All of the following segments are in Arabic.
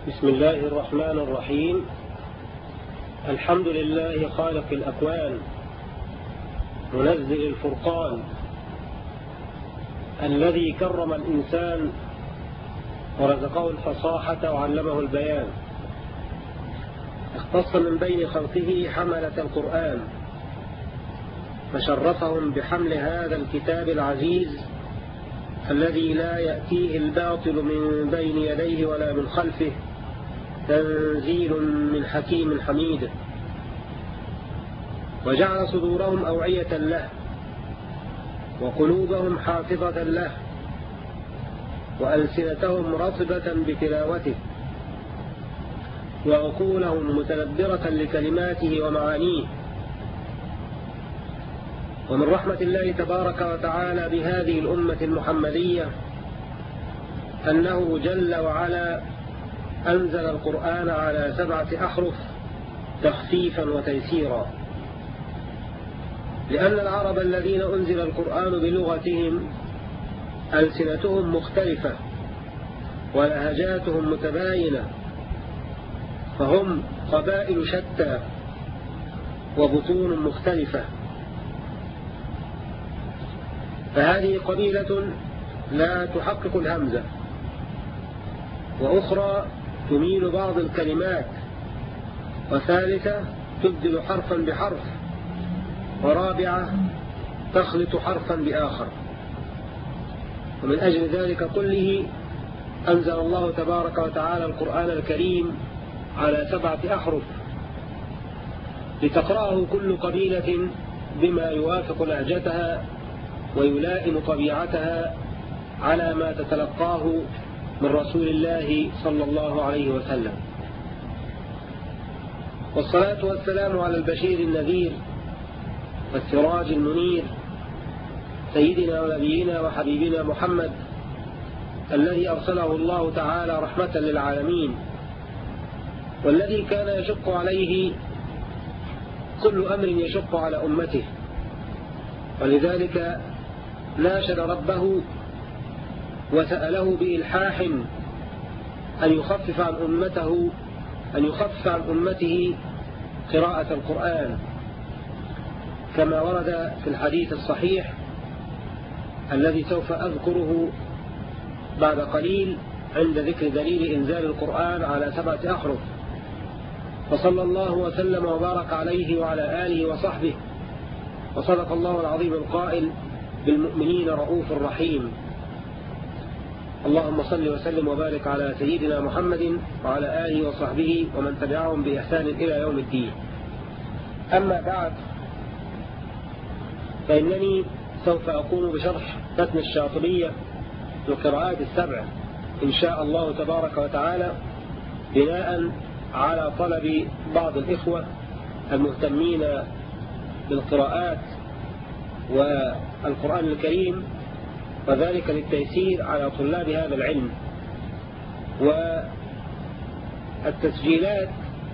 بسم الله الرحمن الرحيم. الحمد لله خالق الأكوان منزل الفرقان الذي كرم الإنسان ورزقه الفصاحة وعلمه البيان، اختص من بين خلقه حملة القرآن فشرفهم بحمل هذا الكتاب العزيز الذي لا يأتيه الباطل من بين يديه ولا من خلفه، تنزيل من حكيم حميد. وجعل صدورهم أوعية له وقلوبهم حافظة له وألسنتهم رطبة بتلاوته وعقولهم متدبرة لكلماته ومعانيه. ومن رحمة الله تبارك وتعالى بهذه الأمة المحمدية أنه جل وعلا أنزل القرآن على 7 أحرف تخفيفا وتيسيرا، لأن العرب الذين أنزل القرآن بلغتهم ألسنتهم مختلفة ولهجاتهم متباينة، فهم قبائل شتى وبطون مختلفة، فهذه قبيلة لا تحقق الهمزة، وأخرى تميل بعض الكلمات، وثالثة تبدل حرفا بحرف، ورابعة تخلط حرفا بآخر. ومن أجل ذلك كله أنزل الله تبارك وتعالى القرآن الكريم على 7 أحرف لتقرأه كل قبيلة بما يوافق لهجتها ويلائم طبيعتها على ما تتلقاه من رسول الله صلى الله عليه وسلم. والصلاة والسلام على البشير النذير والسراج المنير سيدنا ونبينا وحبيبنا محمد، الذي أرسله الله تعالى رحمة للعالمين، والذي كان يشق عليه كل أمر يشق على أمته، ولذلك ناشد ربه وسأله بإلحاح أن يخفف عن أمته قراءة القرآن، كما ورد في الحديث الصحيح الذي سوف أذكره بعد قليل عند ذكر دليل إنزال القرآن على 7 أحرف. فصلى الله وسلم وبارك عليه وعلى آله وصحبه، وصدق الله العظيم القائل: بالمؤمنين رؤوف رحيم. اللهم صل وسلم وبارك على سيدنا محمد وعلى آله وصحبه ومن تبعهم بإحسان إلى يوم الدين. أما بعد، فإنني سوف أقوم بشرح متن الشاطبية للقراءات ال7 إن شاء الله تبارك وتعالى، بناء على طلب بعض الإخوة المهتمين بالقراءات والقرآن الكريم، وذلك للتيسير على طلاب هذا العلم. والتسجيلات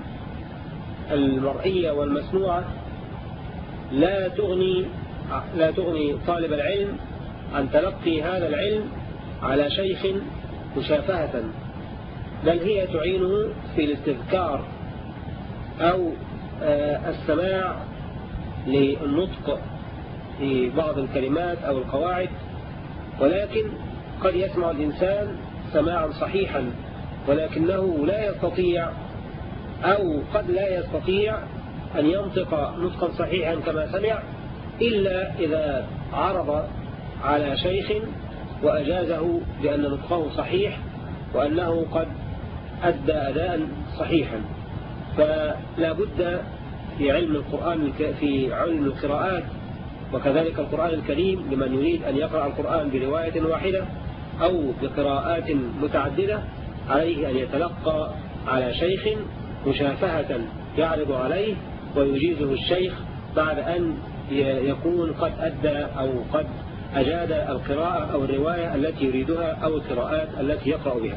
المرئية والمسموعة لا تغني طالب العلم عن تلقي هذا العلم على شيخ مشافهة، بل هي تعينه في الاستذكار أو السماع للنطق في بعض الكلمات أو القواعد. ولكن قد يسمع الإنسان سماعا صحيحا ولكنه لا يستطيع أو قد لا يستطيع أن ينطق نطقا صحيحا كما سمع إلا إذا عرض على شيخ وأجازه بأن نطقه صحيح وأنه قد أدى أداء صحيحا. فلا بد في علم القرآن، في علم القراءات وكذلك القرآن الكريم، لمن يريد أن يقرأ القرآن برواية واحدة أو بقراءات متعددة، عليه أن يتلقى على شيخ مشافهة يعرض عليه ويجيزه الشيخ بعد أن يكون قد أدى أو قد أجاد القراءة أو الرواية التي يريدها أو القراءات التي يقرأ بها.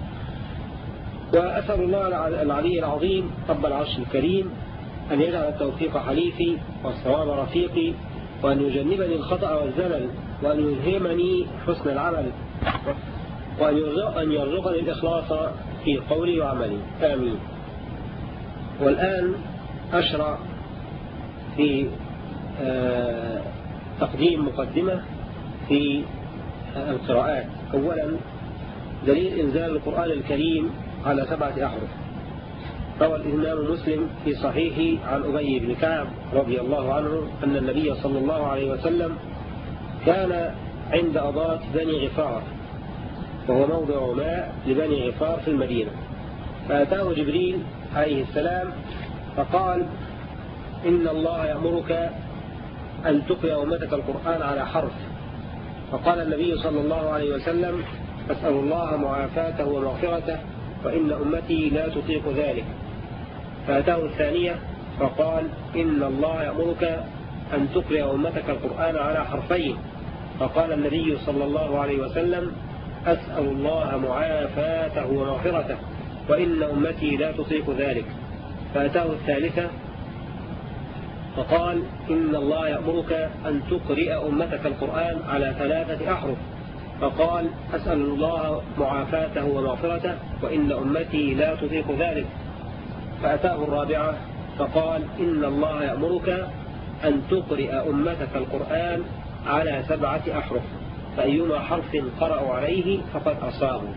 وأسأل الله العلي العظيم رب العرش الكريم أن يجعل التوفيق حليفي والصواب رفيقي، وأن يجنبني الخطأ والزلل، وأن يلهمني حسن العمل، وأن يرزقني الإخلاص في قولي وعملي، آمين. والآن أشرع في تقديم مقدمة في القراءات. أولا، دليل إنزال القرآن الكريم على 7 أحرف. روى الإمام مسلم في صحيحه عن أبي بن كعب رضي الله عنه أن النبي صلى الله عليه وسلم كان عند أضاة بني غفار، وهو موضع ماء لبني غفار في المدينة، فأتاه جبريل عليه السلام فقال: إن الله يأمرك أن تقرأ أمتك القرآن على حرف. فقال النبي صلى الله عليه وسلم: أسأل الله معافاته ومغفرته وإن أمتي لا تطيق ذلك. فأتاه الثانية فقال: إن الله يأمرك أن تقرأ أمتك القرآن على حرفين. فقال النبي صلى الله عليه وسلم: أسأل الله معافاته ومغفرته وإن أمتي لا تطيق ذلك. فأتاه الثالثة فقال: إن الله يأمرك أن تقرأ أمتك القرآن على 3 أحرف. فقال: أسأل الله معافاته ومغفرته وإن أمتي لا تطيق ذلك. فأتاه الرابعة فقال: إن الله يأمرك أن تقرأ أمتك القرآن على 7 أحرف، فأيما حرف قرأوا عليه فقد أصابوا.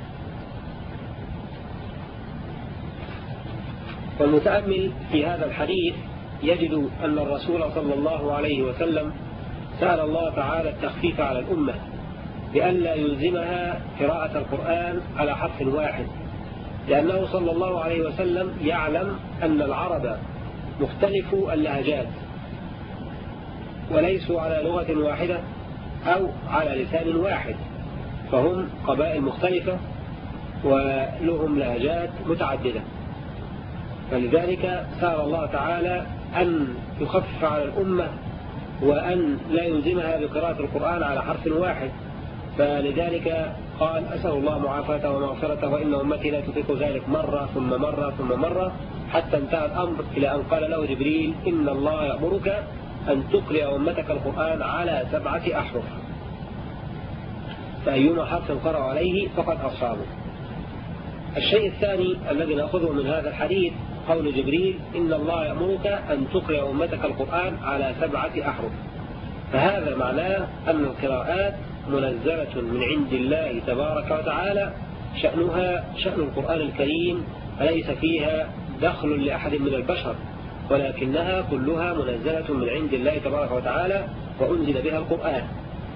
والمتأمل في هذا الحديث يجد أن الرسول صلى الله عليه وسلم سأل الله تعالى التخفيف على الأمة بألا يلزمها قراءة القرآن على حرف واحد، لأنه صلى الله عليه وسلم يعلم أن العرب مختلف اللهجات وليسوا على لغة واحدة أو على لسان واحد، فهم قبائل مختلفة ولهم لهجات متعددة. فلذلك سأل الله تعالى أن يخفف على الأمة وأن لا يلزمها بقراءة القرآن على حرف واحد. فلذلك قال: أسأل الله معافاته ومغفرته وإن أمتي لا تطيق ذلك، مرة ثم مرة ثم مرة، حتى انتهى الأمر إلى أن قال له جبريل: إن الله يأمرك أن تقرأ أمتك القرآن على 7 أحرف، فأيما حرف قرأ عليه فقد أصابه. الشيء الثاني الذي نأخذه من هذا الحديث قول جبريل: إن الله يأمرك أن تقرأ أمتك القرآن على 7 أحرف، فهذا معناه أن القراءات منزلة من عند الله تبارك وتعالى، شأنها شأن القرآن الكريم، فليس فيها دخل لأحد من البشر، ولكنها كلها منزلة من عند الله تبارك وتعالى وأنزل بها القرآن.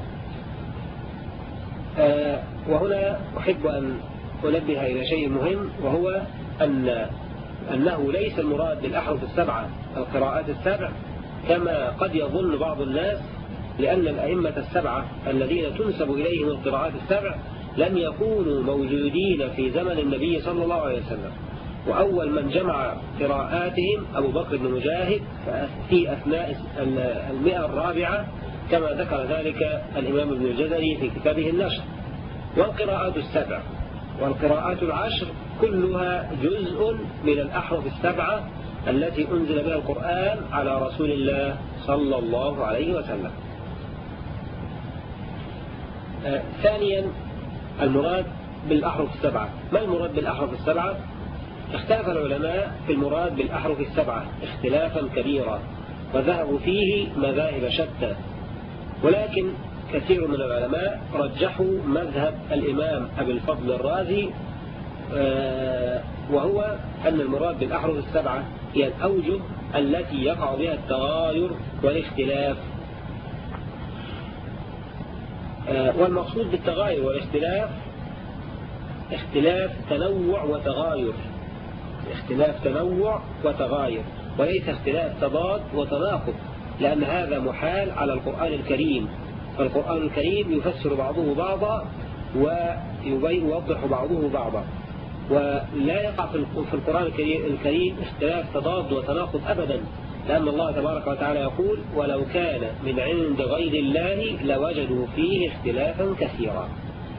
وهنا أحب أن أنبه إلى شيء مهم، وهو أنه ليس المراد بالأحرف 7 القراءات 7 كما قد يظن بعض الناس، لأن الأئمة 7 الذين تنسب إليهم القراءات 7 لم يكونوا موجودين في زمن النبي صلى الله عليه وسلم، وأول من جمع قراءاتهم أبو بكر بن مجاهد في أثناء 100 كما ذكر ذلك الإمام ابن الجزري في كتابه النشر. والقراءات 7 والقراءات 10 كلها جزء من الأحرف 7 التي أنزل بها القرآن على رسول الله صلى الله عليه وسلم. ثانيا، المراد بالأحرف 7. ما المراد بالأحرف 7؟ اختلف العلماء في المراد بالأحرف 7 اختلافا كبيرا، وذهبوا فيه مذاهب شتى، ولكن كثير من العلماء رجحوا مذهب الإمام أبي الفضل الرازي، وهو أن المراد بالأحرف 7 هي الأوجه التي يقع بها التغاير والاختلاف. والمقصود بالتغاير والاختلاف اختلاف تنوع وتغاير، اختلاف تنوع وتغاير، وليس اختلاف تضاد وتناقض، لأن هذا محال على القرآن الكريم. فالقرآن الكريم يفسر بعضه بعضا ويوضح بعضه بعضا، ولا يقع في القرآن الكريم اختلاف تضاد وتناقض أبدا، لأن الله تبارك وتعالى يقول: ولو كان من عند غير الله لوجدوا فيه اختلافا كثيرا.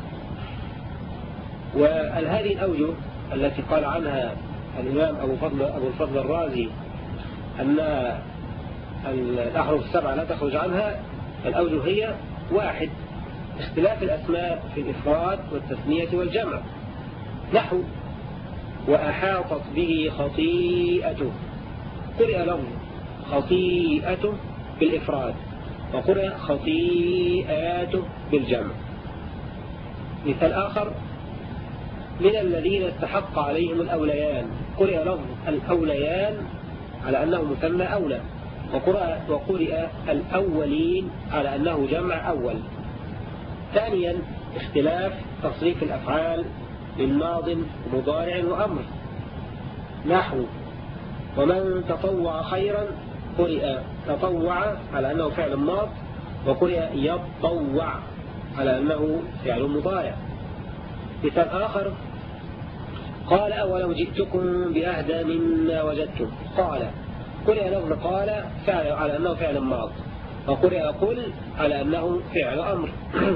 وهذه الأوجه التي قال عنها الإمام أبو الفضل الرازي أن الأحرف 7 لا تخرج عنها، الأوجه هي: 1، اختلاف الأسماء في الإفراد والتثنية والجمع، نحو وأحاطت به خطيئته، قرئ لفظ خطيئته بالإفراد وقرئ خطيئاته بالجمع. مثال آخر، من الذين استحق عليهم الأوليان، قرئ لفظ الأوليان على أنه مثنى أولى، وقرئ الأولين على أنه جمع أول. ثانيا، اختلاف تصريف الأفعال من ماض ومضارع وأمر، نحو ومن تطوع خيرا، قرئ تطوع على أنه فعل ماض، وقرئ يطوع على أنه فعل مضارع. مثال آخر، قال أولو جئتكم بأهدى مما وجدتم، قال قرئ لفظ قال فعل على أنه فعل ماض، وقرئ قل على أنه فعل أمر.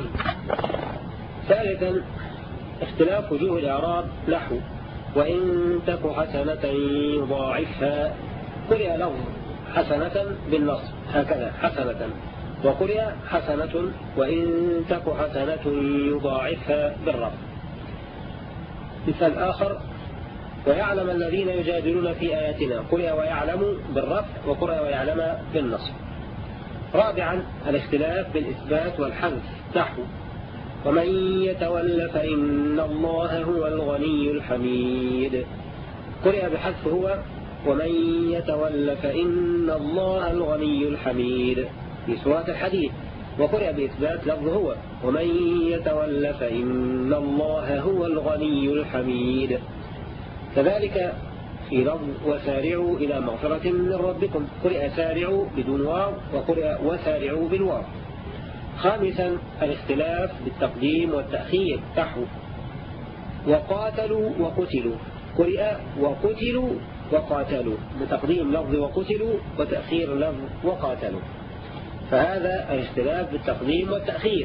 ثالثا، اختلاف وجوه الإعراب، نحو وإن تك حسنة يضاعفها، قرئ لفظ حسنة بالنصب هكذا حسنة، وقرئ حسنة وإن تك حسنة يضاعفها بالرفع. مثال آخر، ويعلم الذين يجادلون في آياتنا، قرئ ويعلم بالرفع وقرئ ويعلم بالنصب. رابعا، الاختلاف بالإثبات والحذف، نحو ومن يتول فإن الله هو الغني الحميد، قرئ بحذف هو ومن يتول فإن الله الغني الحميد في سورة الحديد، وقرئ بإثبات لفظ هو ومن يتول فإن الله هو الغني الحميد. كذلك في لفظ وسارعوا إلى مغفرة من ربكم، قرئ سارعوا بدون واو وقرئ وسارعوا بالواو. خامسا، الاختلاف بالتقديم والتأخير، نحو وقاتلوا وقتلوا، قرئ وقتلوا وقاتلوا بتقديم لفظ وقتلوا وتأخير لفظ وقاتلوا، فهذا الاختلاف بالتقديم والتأخير.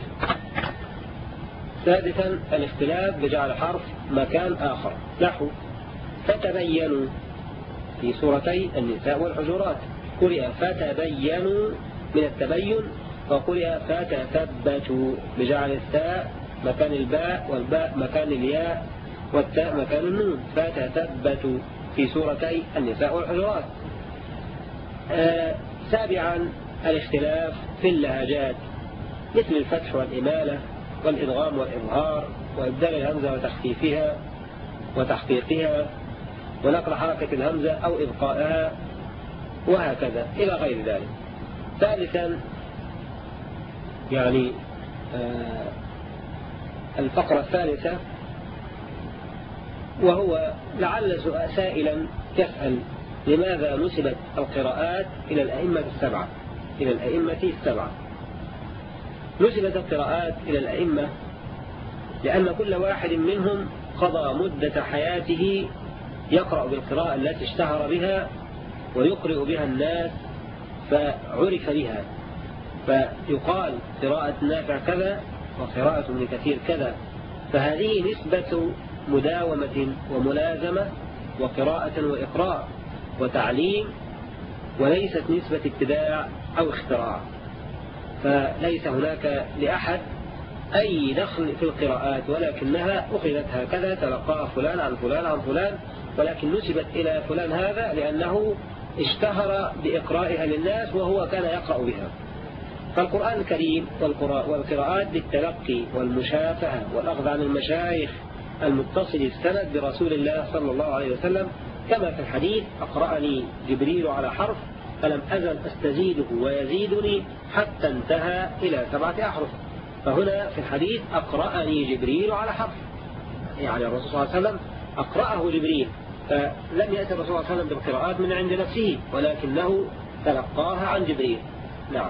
سادسا، الاختلاف بجعل حرف مكان آخر، نحو فتبينوا في سورتي النساء والحجرات، قرئ فتبينوا من التبين، وقرئ فتثبتوا بجعل الثاء مكان الباء والباء مكان الياء والتاء مكان النون، فتثبتوا في سورتي النساء والحجرات. سابعا، الاختلاف في اللهجات، مثل الفتح والإمالة والإدغام والإظهار وإبدال الهمزة وتخفيفها وتحقيقها ونقل حركة الهمزة أو إبقائها وهكذا إلى غير ذلك. ثالثا، يعني الفقرة الثالثة، وهو لعل سائلا يسأل لماذا نسبت القراءات إلى الأئمة السبعة، إلى الأئمة السبعة. نسبت القراءات إلى الأئمة لأن كل واحد منهم قضى مدة حياته يقرأ بالقراءة التي اشتهر بها ويقرئ بها الناس فعرف بها، فيقال قراءة نافع كذا وقراءة ابن كثير كذا، فهذه نسبة مداومة وملازمة وقراءة وإقراء وتعليم، وليست نسبة ابتداع أو اختراع. فليس هناك لأحد أي دخل في القراءات، ولكنها أخذت هكذا، تلقاها فلان عن فلان عن فلان، ولكن نسبت إلى فلان هذا لأنه اشتهر بإقرائها للناس وهو كان يقرأ بها. فالقرآن الكريم والقراءات بالتلقي والمشافهة والأخذ عن المشايخ المتصل السند برسول الله صلى الله عليه وسلم، كما في الحديث أقرأني جبريل على حرف فلم أزل أستزيده ويزيدني حتى انتهى إلى 7 أحرف. فهنا في الحديث أقرأني جبريل على حرف، يعني الرسول صلى الله عليه وسلم أقرأه جبريل، فلم يأتي الرسول صلى الله عليه وسلم بالقراءات من عند نفسه ولكنه تلقاها عن جبريل. نعم.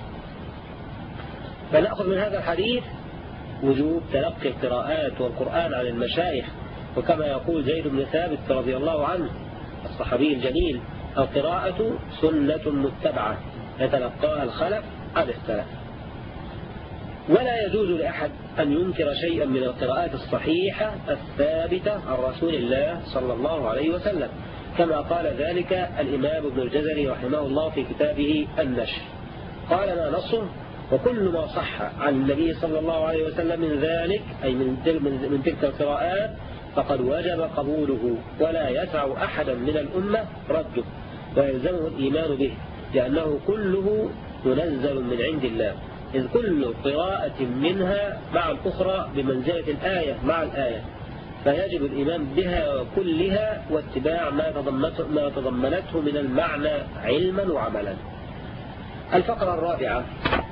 فنأخذ من هذا الحديث وجوب تلقي القراءات والقرآن عن المشايخ، وكما يقول زيد بن ثابت رضي الله عنه الصحابي الجليل: القراءة سنة متبعة يتلقاها الخلف عن السلف. ولا يجوز لأحد أن ينكر شيئا من القراءات الصحيحة الثابتة عن رسول الله صلى الله عليه وسلم، كما قال ذلك الإمام ابن الجزري رحمه الله في كتابه النشر، قال: ما نصه وكل ما صح عن النبي صلى الله عليه وسلم من ذلك أي من تلك القراءات فقد وجب قبوله، ولا يسع أحدا من الأمة رده، ويلزمه الإيمان به، لأنه كله منزل من عند الله، إذ كل قراءة منها مع الأخرى بمنزلة الآية مع الآية، فيجب الإيمان بها كلها واتباع ما تضمنته من المعنى علما وعملا. الفقرة الرابعة: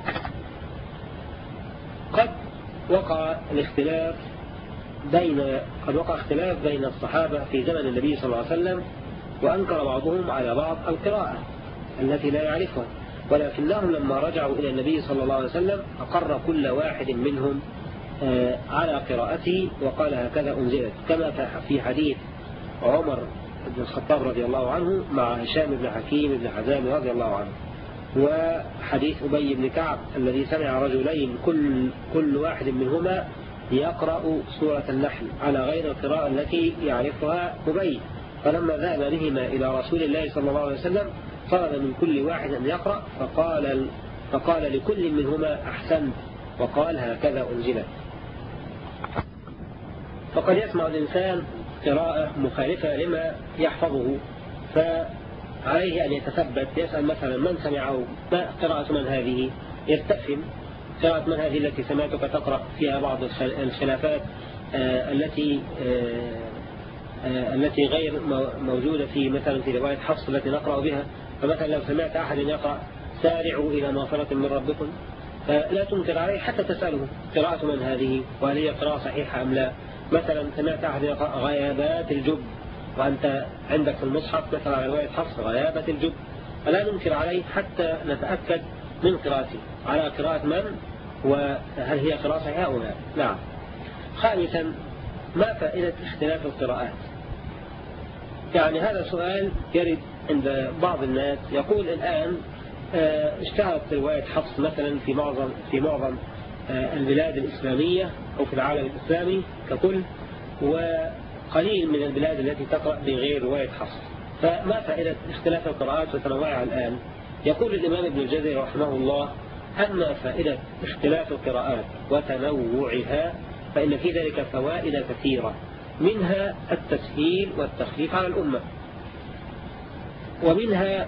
قد وقع اختلاف بين الصحابة في زمن النبي صلى الله عليه وسلم، وأنكر بعضهم على بعض القراءة التي لا يعرفها، ولكنهم لما رجعوا إلى النبي صلى الله عليه وسلم أقر كل واحد منهم على قراءته وقال هكذا أنزلت، كما في حديث عمر بن الخطاب رضي الله عنه مع هشام بن حكيم بن حزام رضي الله عنه، وحديث أبي بن كعب الذي سمع رجلين كل واحد منهما يقرأ سورة النحل على غير القراءة التي يعرفها أبي، فلما ذهب بهما إلى رسول الله صلى الله عليه وسلم طلب من كل واحد أن يقرأ، فقال لكل منهما أحسنت، وقال هكذا أنزلت. فقد يسمع الإنسان قراءة مخالفة لما يحفظه، فعليه أن يتثبت، يسأل مثلا من سمعه، ما قراءة من هذه، يستفهم قراءة من هذه التي سمعتك تقرأ فيها بعض الخلافات التي غير موجودة في مثلا في رواية حفص التي نقرأ بها. فمثلا لو سمعت أحد يقرأ سارعوا إلى مغفرة من ربكم، لا تنكر عليه حتى تسأله قراءة من هذه وهل هي قراءة صحيحة أم لا. مثلا سمعت أحد يقرأ غيابات الجب، وأنت عندك في المصحف مثلا على رواية حفص غيابة الجب، فلا ننكر عليه حتى نتأكد من قراءته على قراءة من، وهل هي قراءة صحيحة أو لا. نعم. خامسا: ما فائدة اختلاف القراءات؟ يعني هذا سؤال يرد عند بعض الناس، يقول الآن اشتهرت رواية حفص مثلا في معظم البلاد الإسلامية أو في العالم الإسلامي ككل، وقليل من البلاد التي تقرأ بغير رواية حفص، فما فائدة اختلاف القراءات وتنوعها الآن؟ يقول الإمام ابن الجزري رحمه الله: أما فائدة اختلاف القراءات وتنوعها فإن في ذلك فوائد كثيرة، منها التسهيل والتخفيف على الأمة، ومنها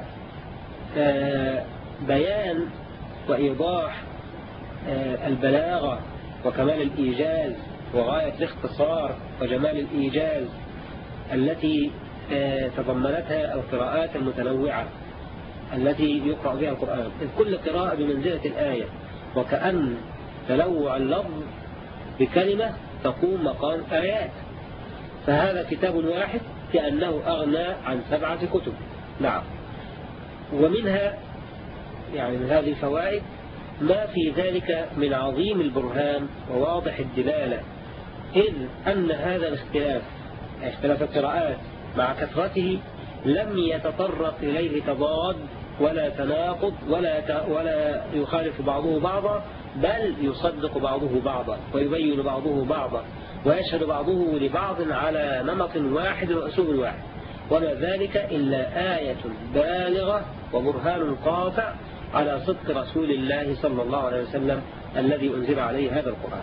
بيان وإيضاح البلاغة وكمال الإيجاز وغاية الاختصار وجمال الإيجاز التي تضمنتها القراءات المتنوعة التي يقرأ بها القرآن، إذ كل قراءة بمنزلة الآية، وكأن تنوع اللفظ بكلمة تقوم مقام آيات، فهذا كتاب واحد كأنه أغنى عن 7 كتب. نعم. ومنها يعني من هذه الفوائد ما في ذلك من عظيم البرهان وواضح الدلالة، إذ أن هذا اختلاف القراءات مع كثرته لم يتطرق إليه تضاد ولا تناقض ولا يخالف بعضه بعضا، بل يصدق بعضه بعضا ويبين بعضه بعضا ويشهد بعضه لبعض على نمط واحد وأسلوب واحد، وما ذلك إلا آية بالغة وبرهان قاطع على صدق رسول الله صلى الله عليه وسلم الذي أنزل عليه هذا القرآن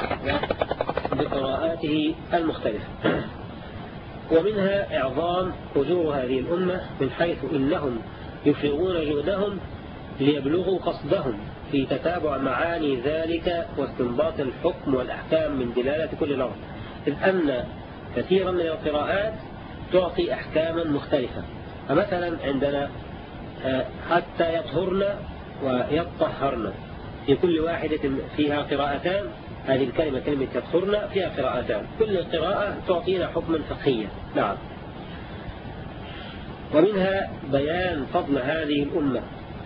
بقراءاته المختلفة. ومنها إعظام أجور هذه الأمة من حيث إنهم يفرغون جهدهم ليبلغوا قصدهم في تتابع معاني ذلك واستنباط الحكم والأحكام من دلالة كل لفظ، إذ أن كثيرا من القراءات تعطي أحكاما مختلفة. فمثلا عندنا حتى يطهرن ويطهرن، في كل واحدة فيها قراءتان، هذه الكلمة كلمة يطهرن فيها قراءتان، كل قراءة تعطينا حكما فقهيا. نعم. ومنها بيان فضل هذه الأمة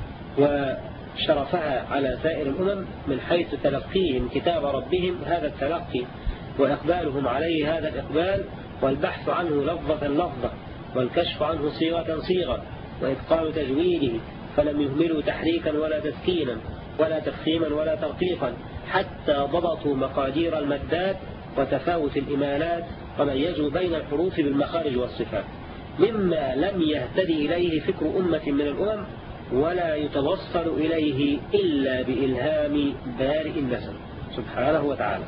وشرفها على سائر الأمم من حيث تلقيهم كتاب ربهم هذا التلقي، وإقبالهم عليه هذا الإقبال، والبحث عنه لفظة لفظة، والكشف عنه صيغة صيغة، وإتقان تجويده، فلم يهملوا تحريكا ولا تسكينا ولا تفخيما ولا ترقيقا، حتى ضبطوا مقادير المدات وتفاوت الإمالات، وميزوا بين الحروف بالمخارج والصفات، مما لم يهتدي إليه فكر أمة من الأمم ولا يتوصل إليه إلا بإلهام بارئ النسم سبحانه وتعالى.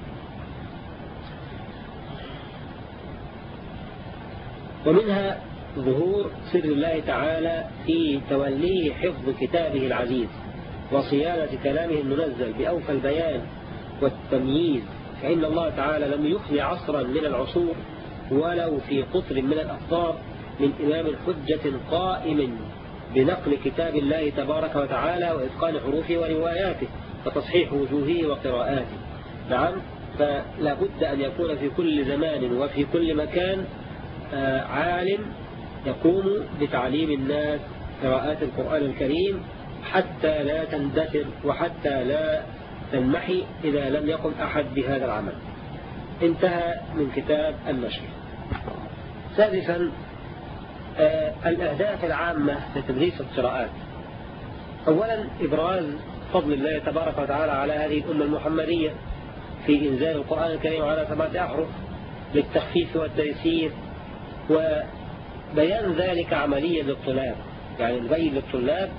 ومنها ظهور سر الله تعالى في توليه حفظ كتابه العزيز وصيانة كلامه المنزل بأوفى البيان والتمييز، فإن الله تعالى لم يخل عصرا من العصور ولو في قطر من الأقطار من إمام حجة قائم بنقل كتاب الله تبارك وتعالى وإتقان حروفه ورواياته وتصحيح وجوهه وقراءاته. نعم، فلا بد أن يكون في كل زمان وفي كل مكان عالم يقوم بتعليم الناس قراءات القرآن الكريم حتى لا تندثر وحتى لا تنمحي إذا لم يقم أحد بهذا العمل. انتهى من كتاب النشر. سادسا، الأهداف العامة لتدريس القراءات. أولا، إبراز فضل الله تبارك وتعالى على هذه الأمة المحمدية في إنزال القرآن الكريم على 7 أحرف للتخفيف والتيسير، وبيان ذلك عمليا للطلاب، يعني نبين للطلاب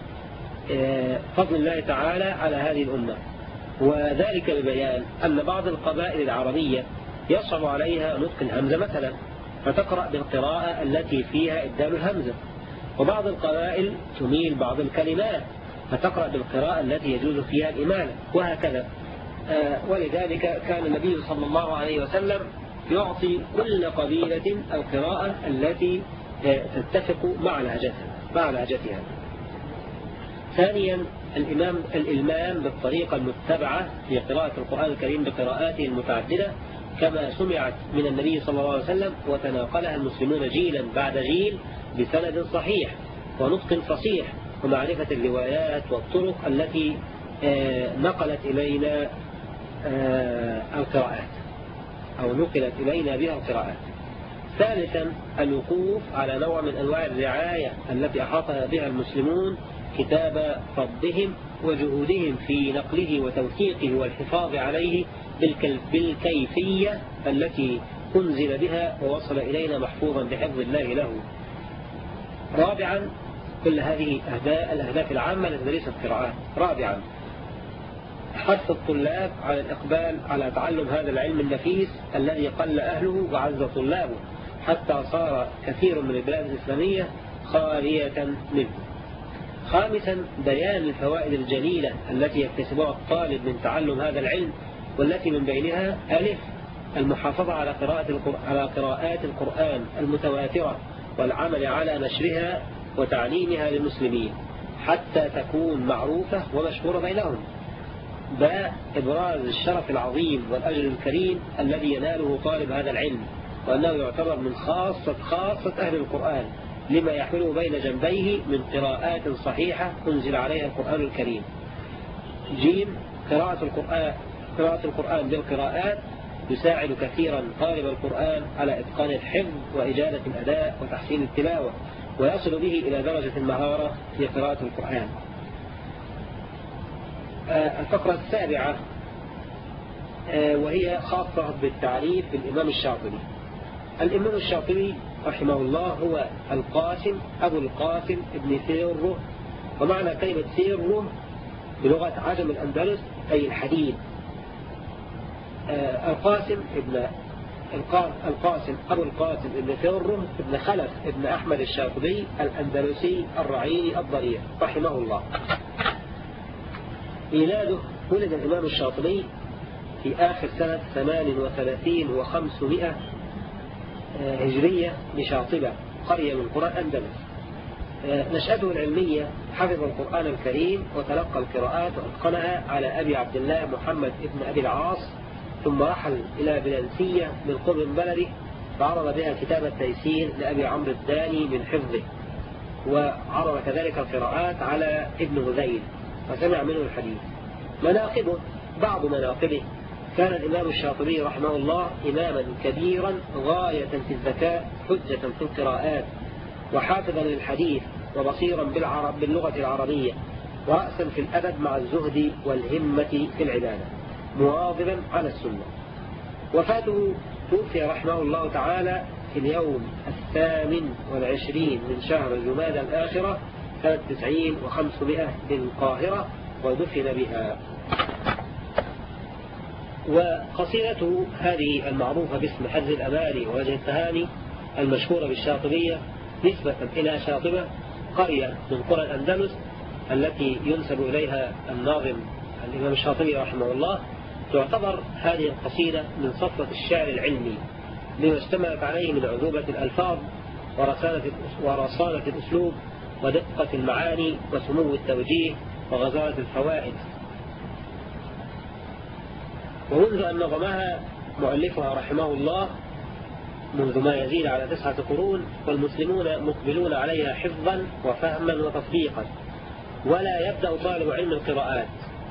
فضل الله تعالى على هذه الأمة. وذلك ببيان أن بعض القبائل العربية يصعب عليها نطق الهمزة مثلا، فتقرأ بالقراءة التي فيها إبدال الهمزة، وبعض القبائل تميل بعض الكلمات فتقرأ بالقراءة التي يجوز فيها الإمالة، وهكذا. ولذلك كان النبي صلى الله عليه وسلم يعطي كل قبيلة القراءة التي تتفق مع لهجتها. ثانيا، الإلمام بالطريقة المتبعة في قراءة القرآن الكريم بقراءاته المتعددة كما سمعت من النبي صلى الله عليه وسلم وتناقلها المسلمون جيلا بعد جيل بسند صحيح ونطق فصيح، ومعرفة الروايات والطرق التي نقلت إلينا القراءات أو نقلت إلينا بها القراءات. ثالثا، الوقوف على نوع من أنواع الرعاية التي أحاط بها المسلمون كتاب ربهم وجهودهم في نقله وتوثيقه والحفاظ عليه بالكيفية التي أنزل بها ووصل إلينا محفوظا بحفظ الله له. رابعا، كل هذه الأهداف العامة لتدريس القراءات. رابعا، حث الطلاب على الإقبال على تعلم هذا العلم النفيس الذي قل أهله وعز طلابه حتى صار كثير من البلاد الإسلامية خالية منه. خامسا، بيان الفوائد الجليلة التي يكتسبها الطالب من تعلم هذا العلم، والتي من بينها: ألف، المحافظة على قراءات القرآن المتواترة والعمل على نشرها وتعليمها للمسلمين حتى تكون معروفة ومشهورة بينهم. باء، إبراز الشرف العظيم والأجر الكريم الذي يناله طالب هذا العلم، وأنه يعتبر من خاصة أهل القرآن لما يحمله بين جنبيه من قراءات صحيحة أنزل عليها القرآن الكريم. جيم، قراءة القرآن بالقراءات يساعد كثيرا طالب القرآن على إتقان الحفظ وإجادة الأداء وتحسين التلاوة، ويصل به إلى درجة المهارة في قراءة القرآن. الفقرة السابعة وهي خاصة بالتعريف بالإمام الشاطبي. الإمام الشاطبي رحمه الله هو أبو القاسم ابن سيره، ومعنى كلمة سيره بلغة عجم الأندلس أي الحديد. أبو القاسم ابن سيره ابن خلف ابن أحمد الشاطبي الأندلسي الرعيني الضرير رحمه الله. ميلاده: ولد الإمام الشاطبي في آخر سنة 38 و500 هجرية بشاطبة، قرية من قرى الأندلس. نشأته العلمية: حفظ القرآن الكريم وتلقى القراءات وأتقنها على أبي عبد الله محمد ابن أبي العاص، ثم رحل إلى بلنسية من قرب بلده فعرض بها كتاب التيسير لأبي عمرو الداني من حفظه، وعرض كذلك القراءات على ابن هذيل وسمع منه الحديث. مناقبه: بعض مناقبه: كان الإمام الشاطبي رحمه الله إماما كبيرا غاية في الذكاء، حجة في القراءات، وحافظا للحديث، وبصيرا باللغة العربية، ورأسا في الأدب مع الزهد والهمة في العبادة، مواظبا على السنة. وفاته: توفي رحمه الله تعالى في اليوم 28 من شهر جمادى الآخرة سنة 90 و500 بالقاهرة ودفن بها. وقصيدته هذه المعروفة باسم حز الأماني ووجه التهاني المشهورة بالشاطبية نسبة إلى شاطبة قرية من قرى الأندلس التي ينسب إليها الناظم الإمام الشاطبي رحمه الله. تعتبر هذه القصيدة من صفوة الشعر العلمي لما اشتملت عليه من عذوبة الألفاظ ورصانة الأسلوب ودقة المعاني وسمو التوجيه وغزارة الفوائد. ومنذ أن نظمها مؤلفها رحمه الله منذ ما يزيد على 9 قرون، والمسلمون مقبلون عليها حفظا وفهما وتطبيقا. ولا يبدأ طالب علم القراءات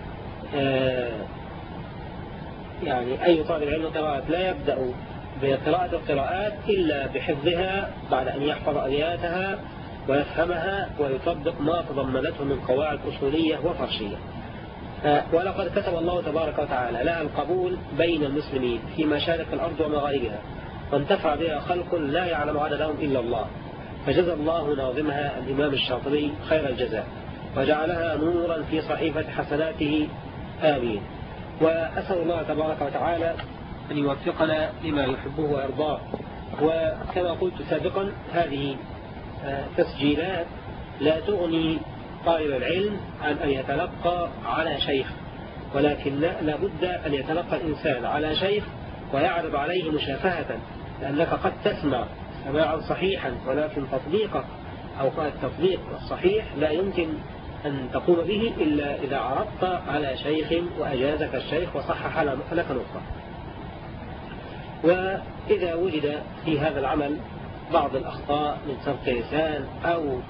يعني أي طالب علم القراءات لا يبدأ بقراءة القراءات إلا بحفظها بعد أن يحفظ أبياتها ويفهمها ويطبق ما تضمنته من قواعد أصولية وفرشية. ولقد كتب الله تبارك وتعالى لها القبول بين المسلمين في مشارق الأرض ومغاربها، وانتفع بها خلق لا يعلم عددهم إلا الله، فجزى الله ناظمها الإمام الشاطبي خير الجزاء وجعلها نورا في صحيفة حسناته آمين. وأسأل الله تبارك وتعالى أن يوفقنا لما يحبه ويرضاه. وكما قلت سابقا هذه تسجيلات لا تغني طالب العلم عن أن يتلقى على شيخ، ولكن لا بد أن يتلقى الإنسان على شيخ ويعرض عليه مشافهة، لأنك قد تسمع سماعا صحيحا ولكن تطبيقك أو التطبيق الصحيح لا يمكن أن تقوم به إلا إذا عرضت على شيخ وأجازك الشيخ وصحح لك نقطة. وإذا وجد في هذا العمل بعض الأخطاء من سبق لسان أو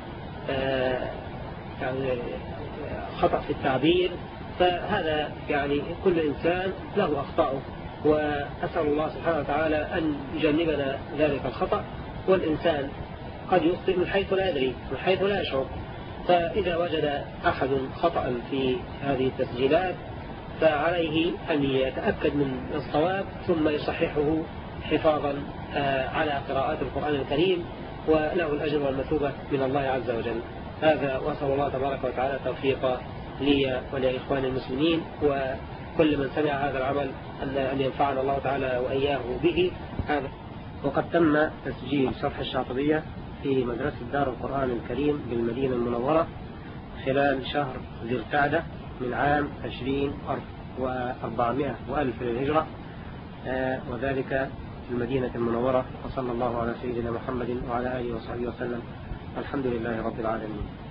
يعني خطأ في التعبير فهذا يعني كل إنسان له أخطاؤه، وأسأل الله سبحانه وتعالى أن يجنبنا ذلك الخطأ. والإنسان قد يخطئ من حيث لا يدري من حيث لا يشعر، فإذا وجد أحد خطأ في هذه التسجيلات فعليه أن يتأكد من الصواب ثم يصححه حفاظا على قراءات القرآن الكريم، وله الأجر والمثوبة من الله عز وجل. هذا وأسأل الله تبارك وتعالى التوفيق لي ولإخوان المسلمين وكل من سمع هذا العمل أن ينفعنا الله تعالى وإياه به. هذا وقد تم تسجيل شرح الشاطبية في مدرسة دار القرآن الكريم بالمدينة المنورة خلال شهر ذي القعدة من عام 20,400 للهجرة، وذلك في المدينة المنورة. وصلى الله على سيدنا محمد وعلى آله وصحبه وسلم. الحمد لله رب العالمين.